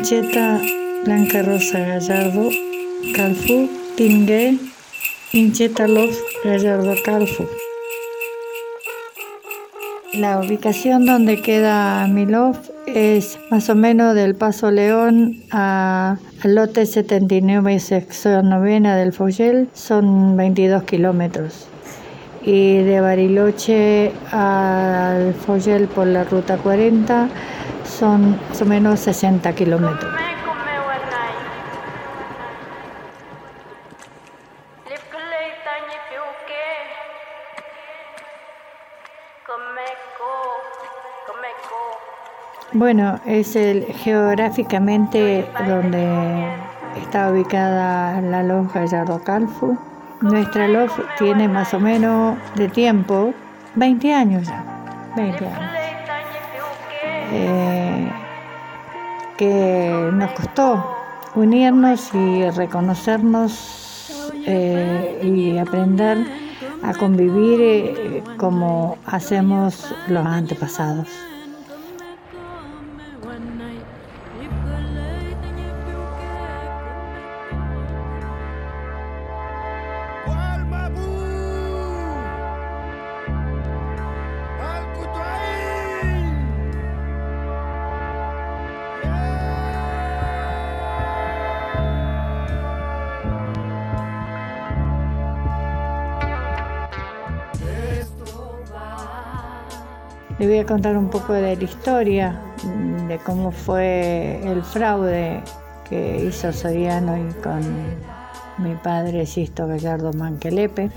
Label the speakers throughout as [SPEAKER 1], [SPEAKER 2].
[SPEAKER 1] Incheta Blanca Rosa Gallardo Calfu Tingue Incheta Love Gallardo Calfu. La ubicación donde queda mi loft es más o menos del Paso León al lote 79 sección novena del Follel, son 22 kilómetros. Y de Bariloche al Follel por la ruta 40 son más o menos 60 kilómetros. Bueno, es geográficamente donde está ubicada la loft Gallardo Calfu. Nuestra loft tiene más o menos de tiempo 20 años ya, 20 años. Que nos costó unirnos y reconocernos y aprender a convivir como hacemos los antepasados. Le voy a contar un poco de la historia, de cómo fue el fraude que hizo Soriano y con mi padre Sisto Gallardo Manquelepe.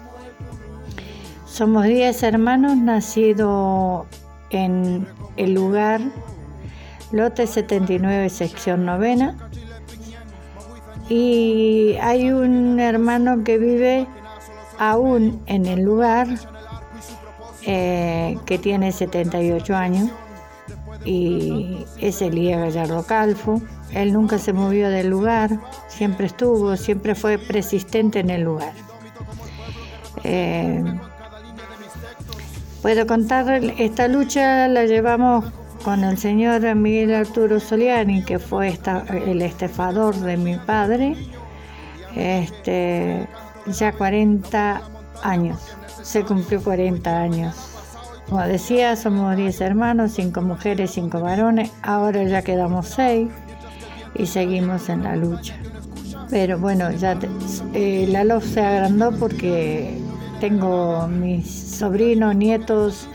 [SPEAKER 1] Somos 10 hermanos nacidos en el lugar lote 79 sección novena, y hay un hermano que vive aún en el lugar, que tiene 78 años, y es Elías Gallardo Calfu. Él nunca se movió del lugar, siempre estuvo, siempre fue persistente en el lugar. Puedo contar, esta lucha la llevamos con el señor Miguel Arturo Soliani, que fue el estafador de mi padre, ya 40 años. Se cumplió 40 años. Como decía, somos 10 hermanos, 5 mujeres, 5 varones. Ahora ya quedamos 6 y seguimos en la lucha. Pero bueno, ya la loft se agrandó porque tengo mis sobrinos, nietos.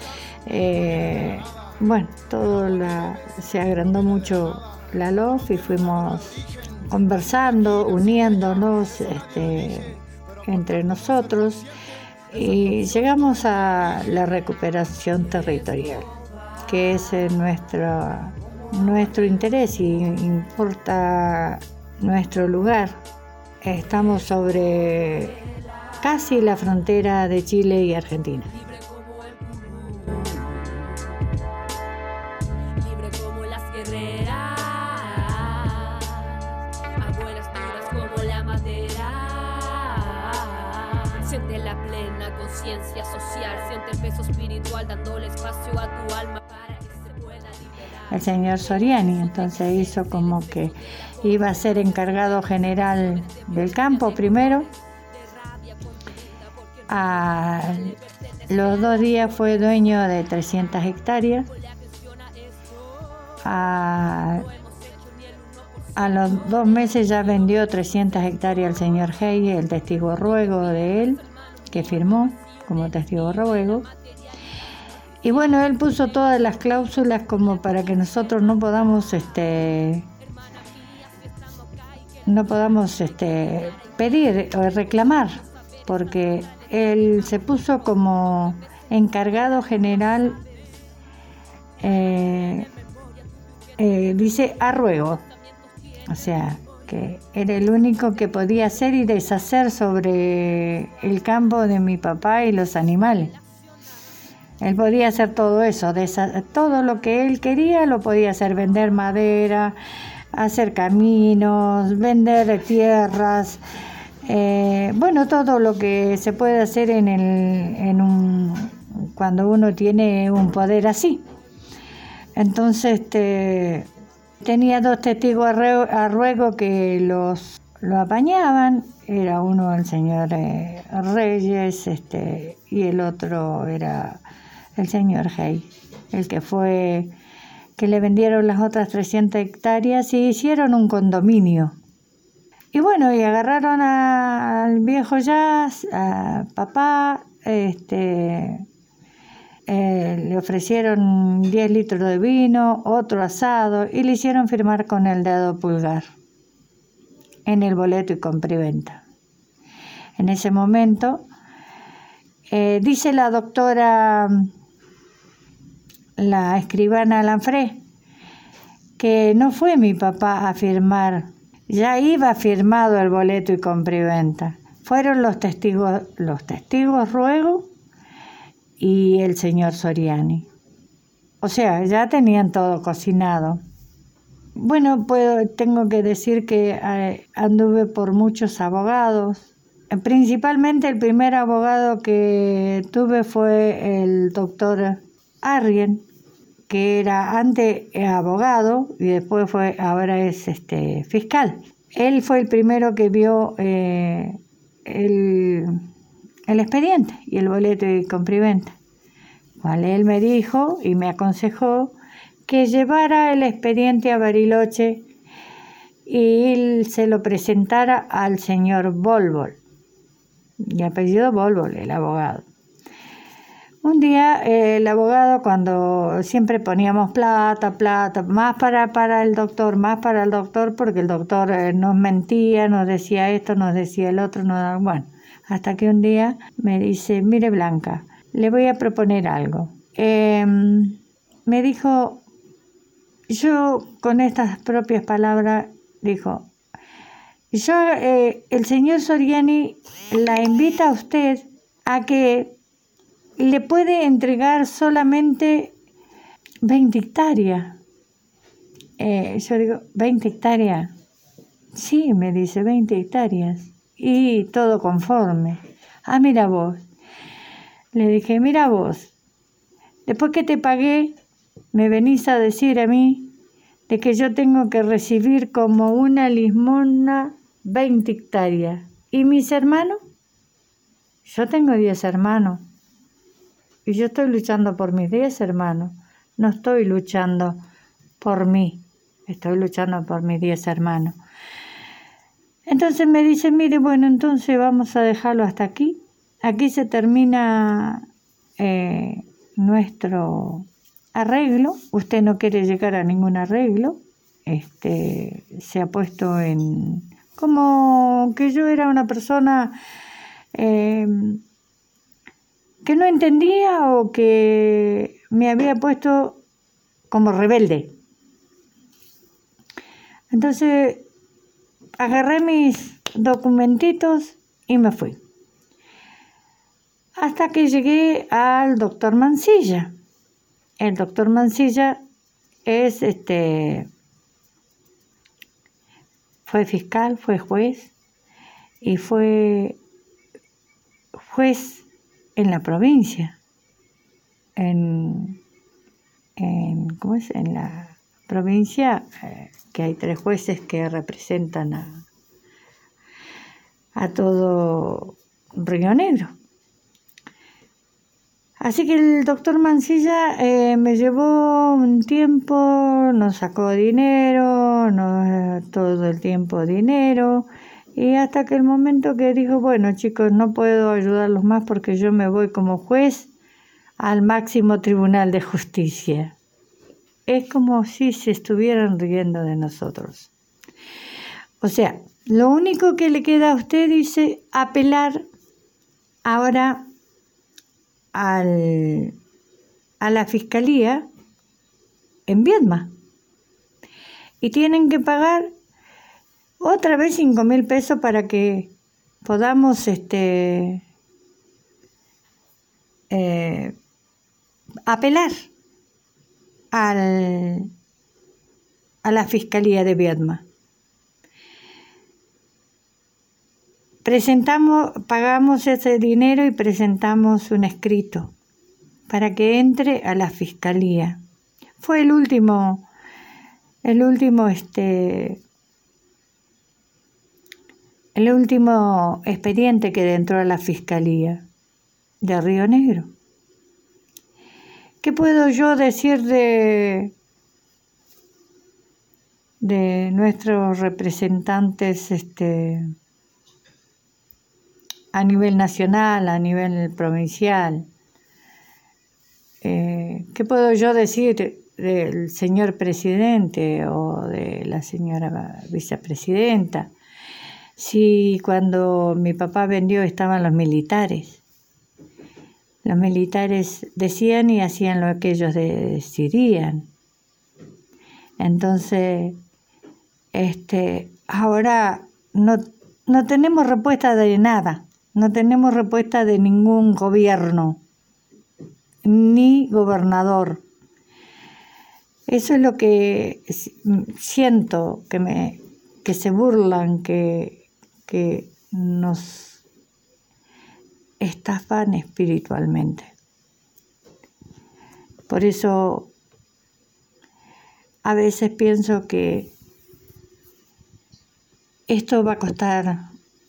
[SPEAKER 1] Se agrandó mucho la loft y fuimos conversando, uniéndonos entre nosotros. Y llegamos a la recuperación territorial, que es nuestro interés y importa nuestro lugar. Estamos sobre casi la frontera de Chile y Argentina.
[SPEAKER 2] Siente la plena conciencia social, siente el peso espiritual dándole espacio a tu alma para que se pueda liberar.
[SPEAKER 1] El señor Soriani entonces hizo como que iba a ser encargado general del campo primero. A los 2 días fue dueño de 300 hectáreas. A los 2 meses ya vendió 300 hectáreas al señor Hey, el testigo ruego de él, que firmó como testigo ruego. Y bueno, él puso todas las cláusulas como para que nosotros no podamos pedir o reclamar, porque él se puso como encargado general, dice a ruego. O sea, que era el único que podía hacer y deshacer sobre el campo de mi papá y los animales. Él podía hacer todo eso, todo lo que él quería lo podía hacer, vender madera, hacer caminos, vender tierras, todo lo que se puede hacer cuando uno tiene un poder así. Entonces, Tenía 2 testigos a ruego que lo apañaban. Era uno el señor Reyes y el otro era el señor Hey, el que le vendieron las otras 300 hectáreas y hicieron un condominio. Y bueno, y agarraron al viejo Jazz, a papá, le ofrecieron 10 litros de vino, otro asado y le hicieron firmar con el dedo pulgar en el boleto y compra y venta. En ese momento, dice la doctora, la escribana Lanfré, que no fue mi papá a firmar, ya iba firmado el boleto y compra y venta. Fueron los testigos ruego y el señor Soriani. O sea, ya tenían todo cocinado. Bueno, tengo que decir que anduve por muchos abogados. Principalmente el primer abogado que tuve fue el doctor Arrien, que era antes abogado y después ahora es fiscal. Él fue el primero que vio el expediente y el boleto de compra y venta. Él me dijo y me aconsejó que llevara el expediente a Bariloche y él se lo presentara al señor Bolbol, de apellido Bolbol, el abogado. Un día el abogado, cuando siempre poníamos plata, más para el doctor, porque el doctor nos mentía, nos decía esto, nos decía el otro, bueno, hasta que un día me dice, mire Blanca, le voy a proponer algo. Me dijo, yo con estas propias palabras, dijo, el señor Soriani la invita a usted a que le puede entregar solamente 20 hectáreas. Yo digo, ¿20 hectáreas? Sí, me dice, 20 hectáreas. Y todo conforme. Mira vos. Le dije, mira vos, después que te pagué, me venís a decir a mí de que yo tengo que recibir como una limosna 20 hectáreas. ¿Y mis hermanos? Yo tengo 10 hermanos. Y yo estoy luchando por mis 10 hermanos. No estoy luchando por mí. Estoy luchando por mis 10 hermanos. Entonces me dice, mire, bueno, entonces vamos a dejarlo hasta aquí. Aquí se termina nuestro arreglo. Usted no quiere llegar a ningún arreglo. Se ha puesto en... como que yo era una persona... que no entendía o que me había puesto como rebelde. Entonces agarré mis documentitos y me fui. Hasta que llegué al doctor Mansilla. El doctor Mansilla es fue fiscal, fue juez y fue juez en la provincia, en la provincia que hay 3 jueces que representan a todo Río Negro. Así que el doctor Mansilla me llevó un tiempo, nos sacó dinero, todo el tiempo dinero. Y hasta que el momento que dijo, bueno chicos, no puedo ayudarlos más porque yo me voy como juez al máximo tribunal de justicia. Es como si se estuvieran riendo de nosotros. O sea, lo único que le queda a usted, dice, apelar ahora a la fiscalía en Viedma. Y tienen que pagar otra vez 5.000 pesos para que podamos apelar a la Fiscalía de Viedma. Pagamos ese dinero y presentamos un escrito para que entre a la Fiscalía. Fue el último el último expediente que entró a la Fiscalía de Río Negro. ¿Qué puedo yo decir de nuestros representantes a nivel nacional, a nivel provincial? ¿Qué puedo yo decir del señor presidente o de la señora vicepresidenta? Si cuando mi papá vendió estaban los militares decían y hacían lo que ellos decidían. Entonces, ahora no tenemos respuesta de nada, no tenemos respuesta de ningún gobierno, ni gobernador. Eso es lo que siento, que se burlan, que nos estafan espiritualmente. Por eso a veces pienso que esto va a costar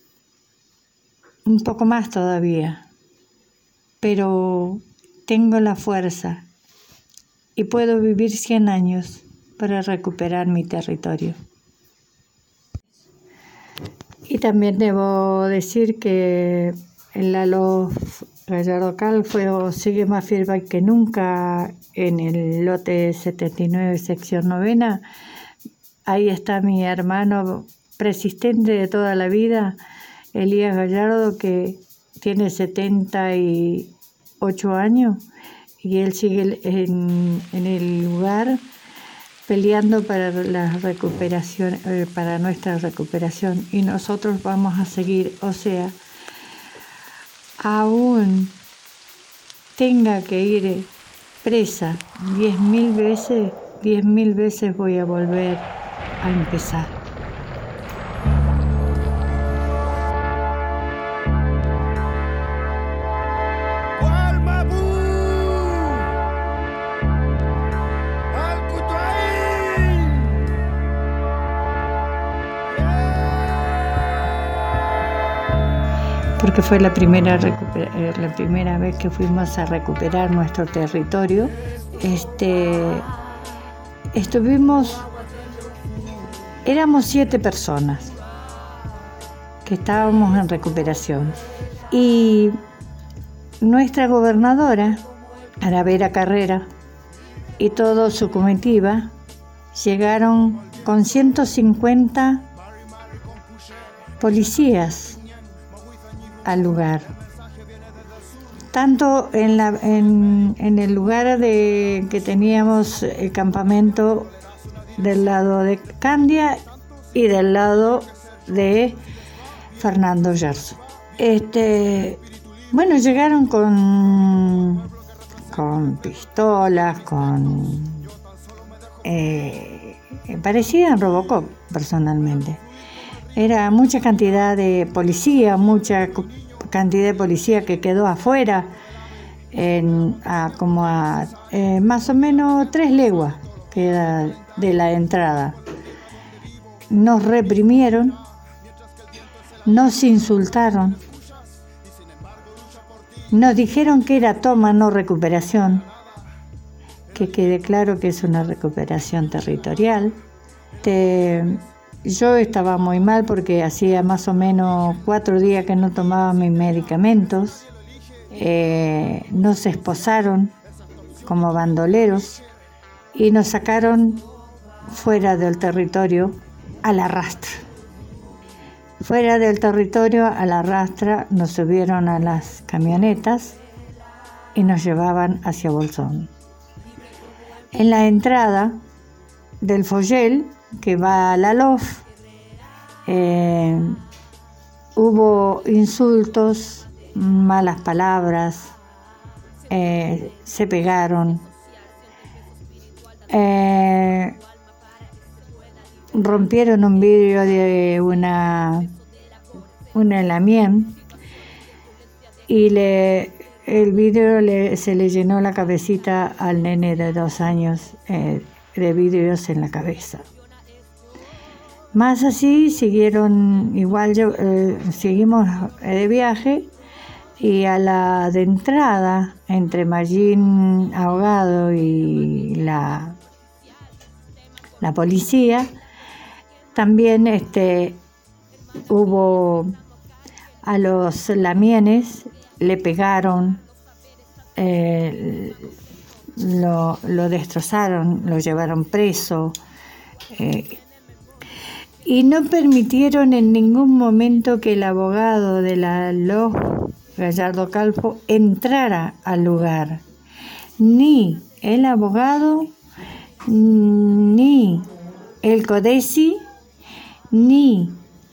[SPEAKER 1] un poco más todavía, pero tengo la fuerza y puedo vivir 100 años para recuperar mi territorio. Y también debo decir que el Lalo Gallardo Cal sigue más firme que nunca en el lote 79, sección 9. Ahí está mi hermano persistente de toda la vida, Elías Gallardo, que tiene 78 años y él sigue en el lugar peleando para la recuperación, para nuestra recuperación, y nosotros vamos a seguir. O sea, aún tenga que ir presa 10.000 veces voy a volver a empezar. Porque fue la primera vez que fuimos a recuperar nuestro territorio. Éramos 7 personas que estábamos en recuperación, y nuestra gobernadora, Aravera Carrera, y toda su comitiva llegaron con 150 policías al lugar, tanto en el lugar que teníamos el campamento del lado de Candia y del lado de Fernando Yerso. Llegaron con pistolas, parecían Robocop personalmente. Era mucha cantidad de policía, que quedó afuera, como a más o menos 3 leguas queda de la entrada. Nos reprimieron, nos insultaron, nos dijeron que era toma, no recuperación, que quede claro que es una recuperación territorial. Yo estaba muy mal porque hacía más o menos 4 días que no tomaba mis medicamentos. Nos esposaron como bandoleros y nos sacaron fuera del territorio a la rastra. Fuera del territorio a la rastra nos subieron a las camionetas y nos llevaban hacia Bolsón. En la entrada del Follel, que va a la LOF, hubo insultos, malas palabras, se pegaron, rompieron un vidrio de una Lamien y el vidrio se le llenó la cabecita al nene de 2 años. de vidrios en la cabeza. Más así siguieron, igual seguimos de viaje, y a la de entrada entre Mallín ahogado y la policía, también hubo a los lamienes, le pegaron, lo destrozaron, lo llevaron preso, y no permitieron en ningún momento que el abogado de la LOJ, Gallardo Calvo, entrara al lugar. Ni el abogado, ni el CODESI, ni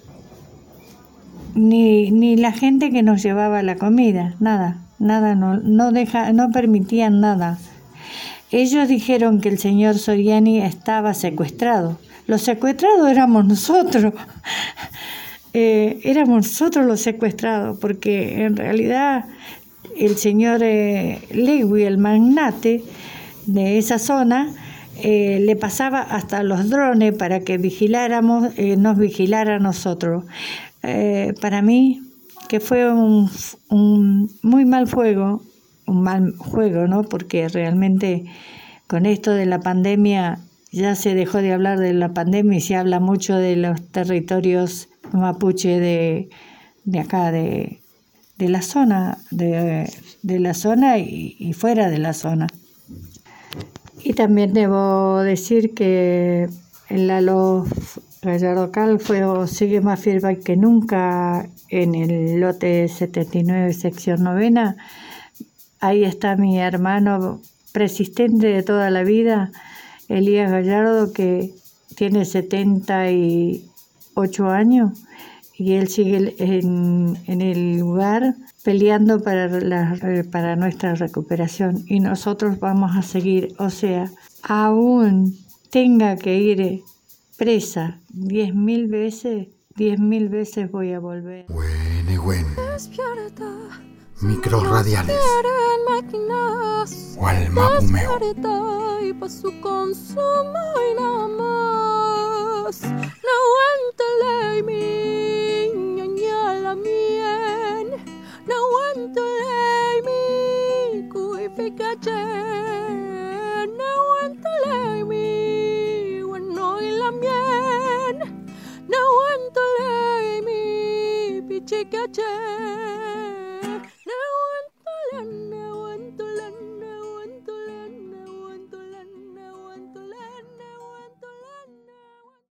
[SPEAKER 1] la gente que nos llevaba la comida, nada, no permitían nada. Ellos dijeron que el señor Soriani estaba secuestrado. Los secuestrados éramos nosotros. Éramos nosotros los secuestrados, porque en realidad el señor Lewy, el magnate de esa zona, le pasaba hasta los drones para que nos vigilara a nosotros. Para mí, que fue un muy mal juego, ¿no? Porque realmente con esto de la pandemia ya se dejó de hablar de la pandemia y se habla mucho de los territorios mapuche de acá, de la zona, de la zona y fuera de la zona. Y también debo decir que el LOJ Gallardo Calvo sigue más firme que nunca en el lote 79, sección 9. Ahí está mi hermano persistente de toda la vida, Elías Gallardo, que tiene 78 años y él sigue en el lugar peleando para nuestra recuperación, y nosotros vamos a seguir, o sea, aún tenga que ir presa 10.000 veces voy a volver.
[SPEAKER 3] Micros radiales o al mapumeo.
[SPEAKER 2] Y pa' su consumo y nada más. No aguántale mi ñaña la mien. No aguántale mi cuificache. No aguántale mi bueno y la mien. No aguántale mi pichicache.